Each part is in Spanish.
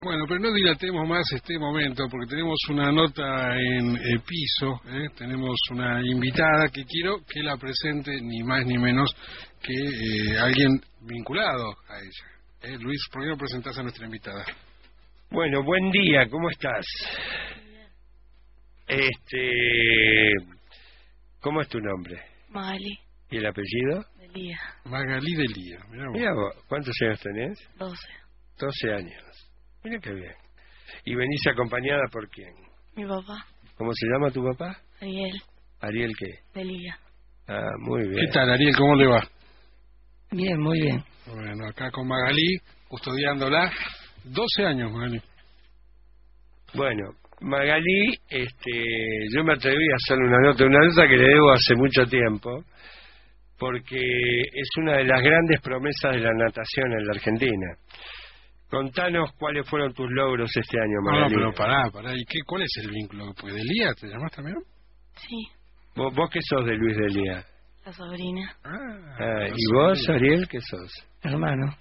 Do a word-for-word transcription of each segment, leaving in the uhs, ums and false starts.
Bueno, pero no dilatemos más este momento porque tenemos una nota en el piso, ¿eh? Tenemos una invitada que quiero que la presente ni más ni menos que eh, alguien vinculado a ella. ¿eh? Luis, ¿por qué no presentás a nuestra invitada? Bueno, buen día, ¿cómo estás? Este, ¿cómo es tu nombre? Magali. ¿Y el apellido? Delía. Magalí Delía, mirá vos. Mira vos, ¿cuántos años tenés? doce. doce años. Mira qué bien. ¿Y venís acompañada por quién? Mi papá, ¿Cómo se llama tu papá? Ariel. ¿Ariel qué? Delía. Ah, muy bien. ¿Qué tal, Ariel? ¿Cómo le va? Bien, muy bien. Bueno, acá con Magalí, custodiándola. doce años, Magalí. Bueno, Magalí, este, yo me atreví a hacerle una nota, una nota que le debo hace mucho tiempo, porque es una de las grandes promesas de la natación en la Argentina. Contanos cuáles fueron tus logros este año, No, no, Magalí. pero pará, pará. ¿Y qué, cuál es el vínculo? Pues Delía, ¿te llamás también? Sí, ¿Vos, vos qué sos de Luis Delía? la sobrina. Ah, Ah, no ¿y vos, sabía. Ariel, qué sos? Hermano.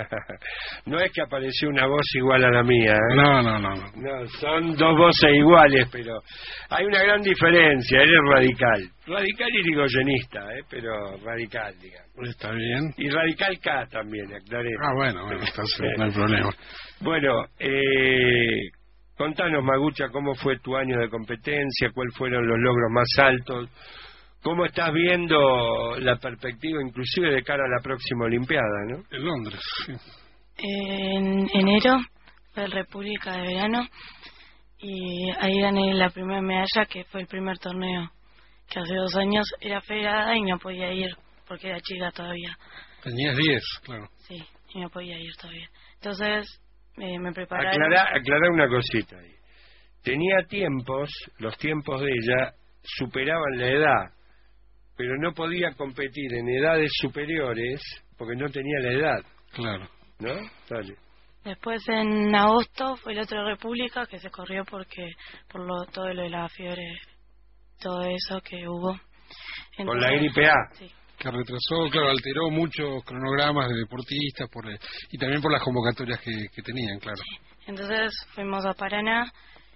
No es que apareció una voz igual a la mía, ¿eh? No, no, no, no. No, son dos voces iguales, pero hay una gran diferencia. Él es radical. Radical y rigoyenista, ¿eh? Pero radical, digamos. Está bien. Y radical K también, aclaremos. Ah, bueno, bueno, entonces no hay problema. Bueno, eh, contanos, Magucha, cómo fue tu año de competencia, cuáles fueron los logros más altos, cómo estás viendo la perspectiva inclusive de cara a la próxima Olimpiada, ¿no? En Londres, sí. En enero fue el República de Verano y ahí gané la primera medalla, que fue el primer torneo, que hace dos años era federada y no podía ir porque era chica todavía. Tenías diez, claro. Sí, y no podía ir todavía. Entonces eh, me prepararon. Aclará, aclará una cosita ahí. Tenía tiempos, los tiempos de ella superaban la edad, pero no podía competir en edades superiores porque no tenía la edad, Claro. ¿no? Dale. Después en agosto fue el otro República que se corrió porque por lo, todo lo de la fiebre, todo eso que hubo. Con Entonces, la gripe A. Sí. Que retrasó, claro, alteró muchos cronogramas de deportistas por el- y también por las convocatorias que, que tenían, claro. Entonces fuimos a Paraná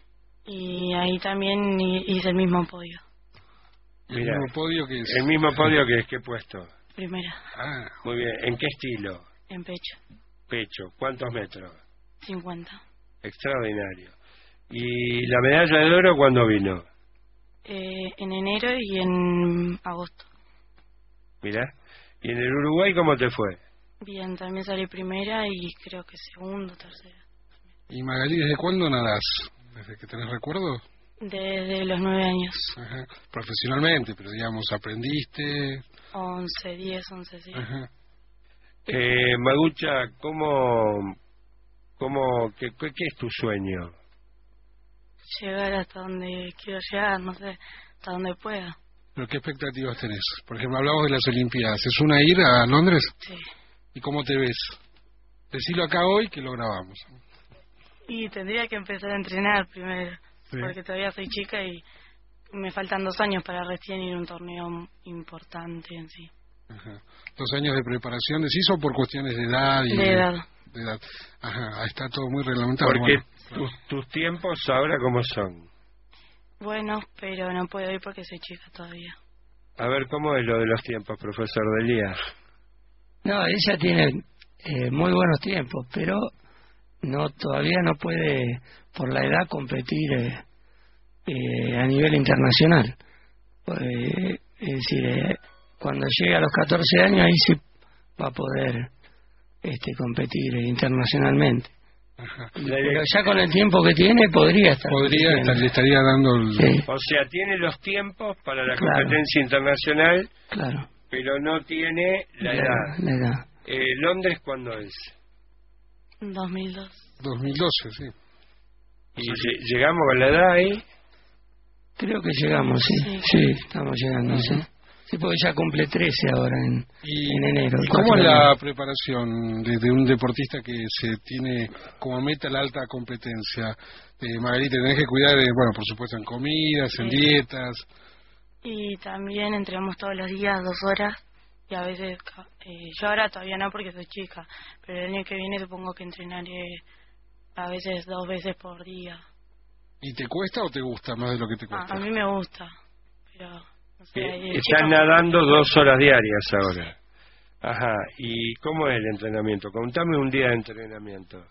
y ahí también hi- hice el mismo podio, El Mira, mismo podio que es... El mismo podio que, que he puesto. primera, Ah, Muy bien. ¿En qué estilo? en pecho, Pecho. ¿Cuántos metros? cincuenta. Extraordinario. ¿Y la medalla de oro cuándo vino? Eh, en enero y en agosto. Mirá. ¿Y en el Uruguay cómo te fue? Bien, también salí primera y creo que segundo, tercera. y Magalí, ¿desde cuándo nadás? ¿Desde que tenés recuerdo? Desde los nueve años, Ajá. Profesionalmente, pero digamos, aprendiste... once, diez, once, sí. Ajá. Eh, Magucha, ¿cómo, cómo, qué, qué, qué es tu sueño? Llegar hasta donde quiero llegar, no sé, hasta donde pueda. ¿Pero qué expectativas tenés? Por ejemplo, hablamos de las Olimpiadas. ¿Es una ir a Londres? Sí. ¿Y cómo te ves? Decilo acá hoy que lo grabamos. Y tendría que empezar a entrenar primero, Sí. porque todavía soy chica y me faltan dos años para recién ir a un torneo importante en sí. Ajá. Dos años de preparación, ¿decís o por cuestiones de edad? Y De edad. de edad. Ajá, está todo muy reglamentado. Porque Bueno, claro. tus, tus tiempos ahora cómo son. Bueno, pero no puedo ir porque soy chica todavía. A ver, ¿cómo es lo de los tiempos, profesor Delía? No, ella tiene eh, muy buenos tiempos, pero no todavía no puede, por la edad, competir eh, eh, a nivel internacional. Eh, es decir, eh, cuando llegue a los catorce años, ahí sí va a poder este, competir eh, internacionalmente. Ajá. Pero ya con el tiempo que tiene, podría estar. Podría compitiendo. estar, le estaría dando el... Sí, O sea, tiene los tiempos para la Claro. competencia internacional, claro. pero no tiene la La- edad. la edad. Eh, ¿Londres cuándo es? dos mil dos. dos mil doce, sí. ¿Y lle- llegamos con la edad ahí? Creo que llegamos, sí. Sí. Sí, estamos llegando, sí. Sí, porque ya cumple trece ahora en, ¿Y, en enero. el ¿y cómo cuatro es de la enero. preparación de, de un deportista que se tiene como meta la alta competencia? Eh, Margarita, tenés que cuidar, de, bueno, por supuesto, en comidas, en Sí. dietas. Y también entrenamos todos los días dos horas y a veces, ca- eh, yo ahora todavía no porque soy chica, pero el año que viene supongo que entrenaré a veces dos veces por día. ¿Y te cuesta o te gusta más de lo que te Ah, cuesta? a mí me gusta, pero no sé, Eh, hay Estás chicos- nadando dos horas diarias ahora. Ajá. ¿Y cómo es el entrenamiento? Contame un día de entrenamiento.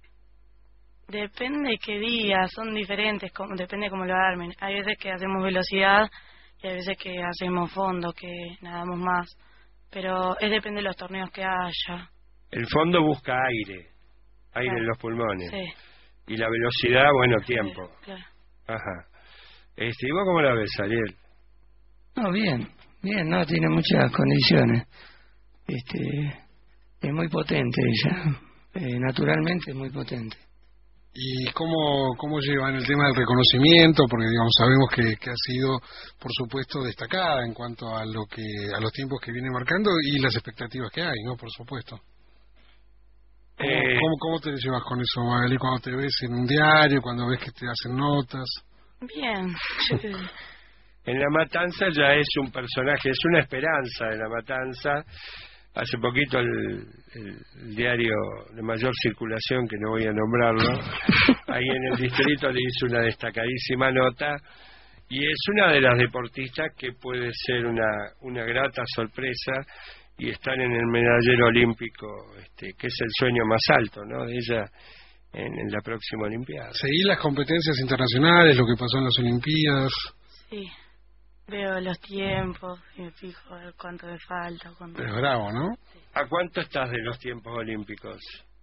Depende qué día, son diferentes, como, depende cómo lo armen. Hay veces que hacemos velocidad y hay veces que hacemos fondo, que nadamos más. Pero es depende de los torneos que haya. El fondo busca aire, aire Claro. en los pulmones. Sí, Y la velocidad, bueno, tiempo. sí, claro. Ajá. Este, ¿y vos cómo la ves, Ariel? No, bien, bien, no, tiene muchas condiciones. Este, es muy potente ella, eh, naturalmente es muy potente. ¿Y cómo, cómo llevan el tema del reconocimiento? Porque digamos sabemos que, que ha sido, por supuesto, destacada en cuanto a lo que a los tiempos que viene marcando y las expectativas que hay, ¿no? Por supuesto. ¿Cómo, Eh, cómo, cómo te llevas con eso, Magali, cuando te ves en un diario, cuando ves que te hacen notas? Bien, yo qué sé. En La Matanza ya es un personaje, es una esperanza de La Matanza. Hace poquito el, el- el diario de mayor circulación, que no voy a nombrarlo, ahí en el distrito le hizo una destacadísima nota, y es una de las deportistas que puede ser una, una grata sorpresa, y están en el medallero olímpico, este, que es el sueño más alto, ¿no?, de ella en, en la próxima Olimpiada. Seguí las competencias internacionales, lo que pasó en las Olimpiadas. Sí, veo los tiempos y me fijo a ver cuánto me falta. Cuánto... Es bravo, ¿no? ¿A cuánto estás de los tiempos olímpicos?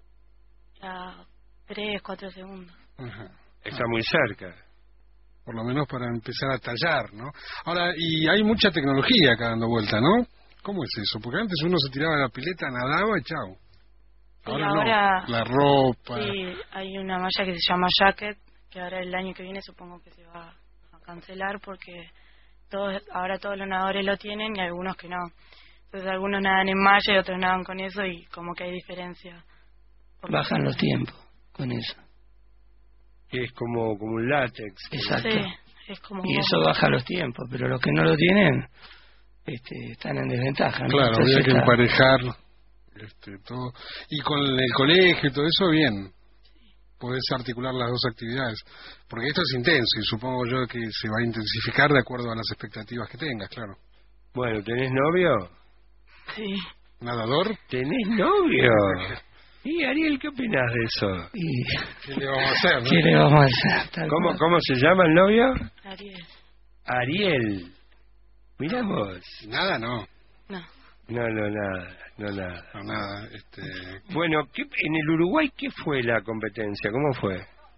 Ya tres, cuatro segundos. Ajá. Está muy cerca. Por lo menos para empezar a tallar, ¿no? Ahora, y hay mucha tecnología acá dando vuelta, ¿no? ¿Cómo es eso? Porque antes uno se tiraba de la pileta, nadaba y chao. Y Ahora, ahora- no, la ropa. Sí, hay una malla que se llama Jacket, que ahora el año que viene supongo que se va a cancelar porque todos ahora todos los nadadores lo tienen y algunos que no. Entonces algunos nadan en malla y otros nadan con eso y como que hay diferencia. Bajan los tiempos con eso. Que es como, como un látex. Exacto. Sí, es como... Y eso baja los tiempos, pero los que no lo tienen este, están en desventaja, ¿no? Claro, Entonces había que está- emparejar este, todo. Y con el colegio y todo eso, bien. Podés articular las dos actividades. Porque esto es intenso y supongo yo que se va a intensificar de acuerdo a las expectativas que tengas, claro. Bueno, ¿tenés novio? Sí. ¿Nadador? ¿Tenés novio? Y Ariel, ¿qué opinás de eso? Y, ¿Qué le vamos a hacer, no? ¿qué le vamos a hacer? Tal ¿Cómo, cual. ¿Cómo se llama el novio? Ariel. Ariel. Mirá vos. Nada, no. No. No, no, nada, no, nada. No, nada. Este, Bueno, ¿qué, en el Uruguay qué fue la competencia? ¿Cómo fue?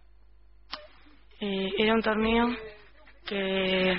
Eh, era un torneo que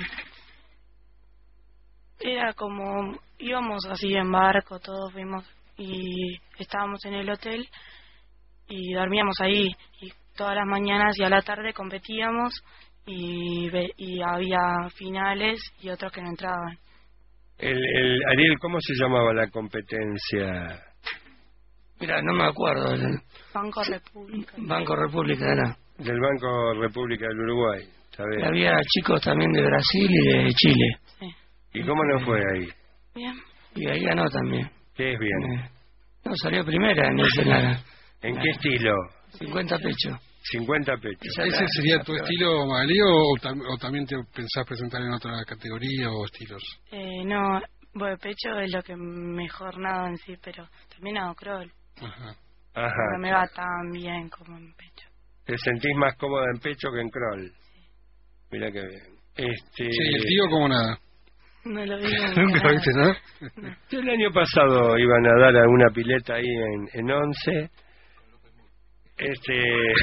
era como íbamos así en barco, todos fuimos y estábamos en el hotel y dormíamos ahí y todas las mañanas y a la tarde competíamos y, ve- y había finales y otros que no entraban. El, el, Ariel, ¿cómo se llamaba la competencia? Mira, no me acuerdo. El Banco República. Banco República era. Del Banco República del Uruguay. ¿Sabés? Había chicos también de Brasil y de Chile. Sí. ¿Y cómo no fue ahí? Bien. Y ahí ganó también. ¿Qué es bien? Eh, no, salió primera en ese la ¿En qué estilo? cincuenta pechos. cincuenta pechos. Esa ¿Ese la- sería la tu prueba. estilo, Magalí, o, tam- o también te pensás presentar en otra categoría o estilos? Eh, no, bueno, pecho es lo que mejor nado en sí, pero también hago crawl. Ajá. Ajá. No me va tan bien como en pecho. ¿Te sentís más cómoda en pecho que en crawl? Mira que bien. Este, Sí, ¿y el tío como nada? No lo digo. Nunca lo viste, ¿no? Yo el año pasado iba a nadar a una pileta ahí en, en Once. Este.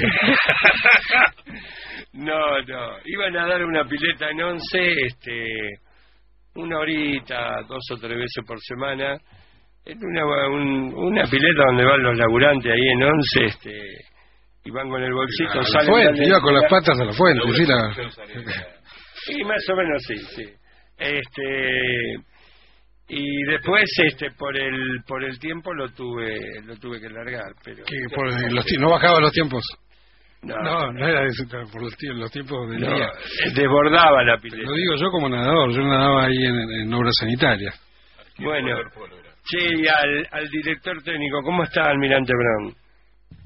no, no. Iba a nadar a una pileta en Once, este, una horita, dos o tres veces por semana. En una, un- una pileta donde van los laburantes ahí en Once, este, y van con el bolsito, A la salen. fuente, salen- iba con las patas a la fuente, sí, la... Y más o menos sí, sí. Este y después este por el por el tiempo lo tuve lo tuve que largar, pero que por los ti- no bajaba los tiempos. no, No, no era eso, por los, tie- los tiempos del no, día. eh, desbordaba la pileta. Lo digo yo como nadador, yo nadaba ahí en, en obras sanitarias. Bueno, sí, y al, al director técnico, ¿cómo está Almirante Brown?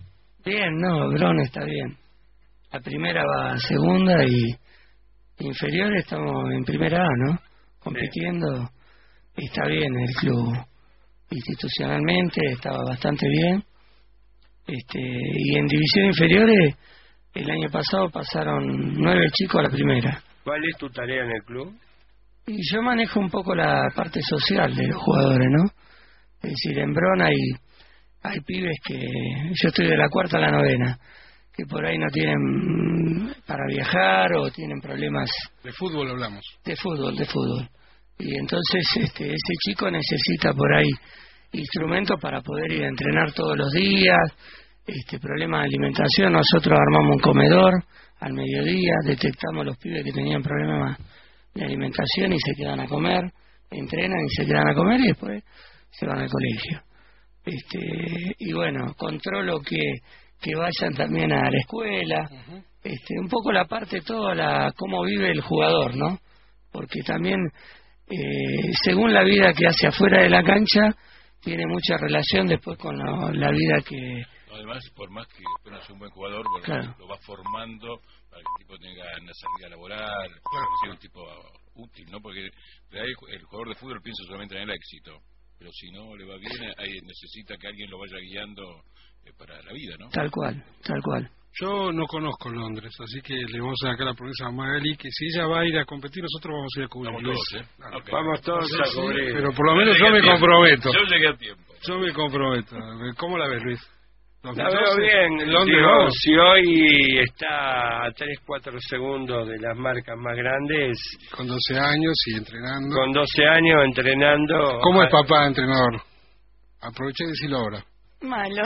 Bien, no, Bron está bien. La primera va a segunda y inferior estamos en primera A, ¿no? Compitiendo. Sí. Está bien el club. Institucionalmente estaba bastante bien. Este, y en división inferiores, el año pasado pasaron nueve chicos a la primera. ¿Cuál es tu tarea en el club? Y yo manejo un poco la parte social de los jugadores, ¿no? Es decir, en Bron hay, hay pibes que... Yo estoy de la cuarta a la novena, que por ahí no tienen para viajar o tienen problemas... De fútbol hablamos. De fútbol, de fútbol. Y entonces este, ese chico necesita por ahí instrumentos para poder ir a entrenar todos los días, este problema de alimentación. Nosotros armamos un comedor al mediodía, detectamos los pibes que tenían problemas de alimentación y se quedan a comer, entrenan y se quedan a comer y después se van al colegio. Este, y bueno, controlo que, que vayan también a la escuela, uh-huh. este, un poco la parte toda, la cómo vive el jugador, ¿no? Porque también, eh, según la vida que hace afuera de la cancha, tiene mucha relación después con la, la vida que... Además, por más que no sea un buen jugador, bueno, claro. lo va formando para que el tipo tenga una salida laboral, claro. que sea un tipo útil, ¿no? Porque de ahí el jugador de fútbol piensa solamente en el éxito, pero si no le va bien, ahí necesita que alguien lo vaya guiando eh, para la vida, ¿no? Tal cual, tal cual. Yo no conozco Londres, así que le vamos a sacar la promesa a Magali que si ella va a ir a competir, nosotros vamos a ir a cubrir. Vamos todos, ¿eh? Claro. Okay. Vamos todos sí, a cubrir. Pero por lo menos yo me comprometo. Yo llegué a tiempo. Yo me comprometo. ¿Cómo la ves, Luis? La veo bien. Londres, digo, si hoy está a tres cuatro segundos de las marcas más grandes. Con doce años y entrenando. Con doce años entrenando. ¿Cómo es papá entrenador? Aproveché de decirlo ahora. Malo.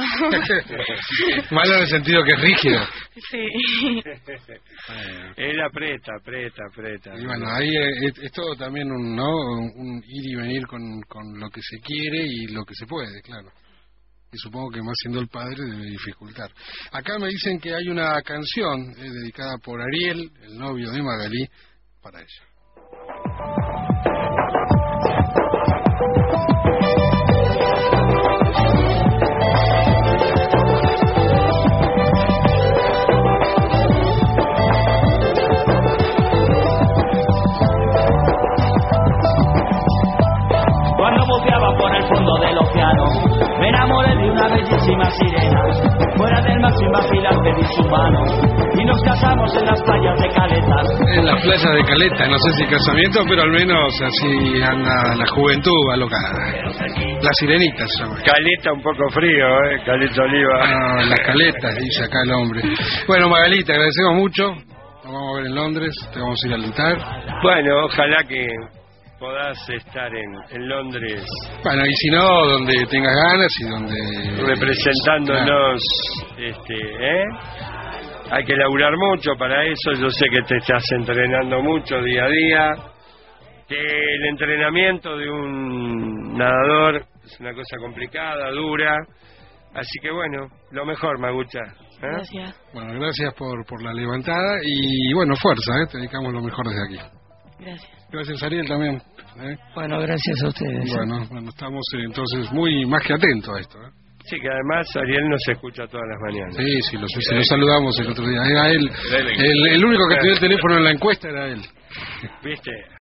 Malo en el sentido que es rígido. Sí. Él aprieta, aprieta, aprieta. Y bueno, ahí es, es todo también un, ¿no? un ir y venir con, con lo que se quiere y lo que se puede, claro. Y supongo que más siendo el padre debe dificultar. Acá me dicen que hay una canción eh, dedicada por Ariel, el novio de Magali, para ella. Cuando buceaba por el fondo del océano, me enamoré de una bellísima sirena, fuera del más invagilante de su mano, y nos casamos en las playas de Caleta. En las playas de Caleta, no sé si casamiento, pero al menos así anda la juventud alocada. La sirenita se llama. Caleta un poco frío, ¿eh? Caleta Oliva. Ah, las caletas, dice acá el hombre. Bueno, Magali, te agradecemos mucho. Nos vamos a ver en Londres, te vamos a ir a alentar. Bueno, ojalá que podás estar en, en Londres. Bueno, y si no, donde tengas ganas y donde... Representándonos, claro. este, ¿eh? Hay que laburar mucho para eso, yo sé que te estás entrenando mucho día a día, que el entrenamiento de un nadador es una cosa complicada, dura, así que bueno, lo mejor, Magucha. ¿eh? Gracias. Bueno, gracias por, por la levantada y bueno, fuerza, ¿eh? Te dedicamos lo mejor desde aquí. Gracias. Gracias, Ariel, también. ¿eh? Bueno, gracias a ustedes. Bueno, bueno, estamos eh, entonces muy más que atentos a esto. ¿eh? Sí, que además Ariel nos escucha todas las mañanas. Sí, sí, lo, sí, lo saludamos el otro día. Era él, el, el único que tenía el teléfono en la encuesta era él. ¿Viste?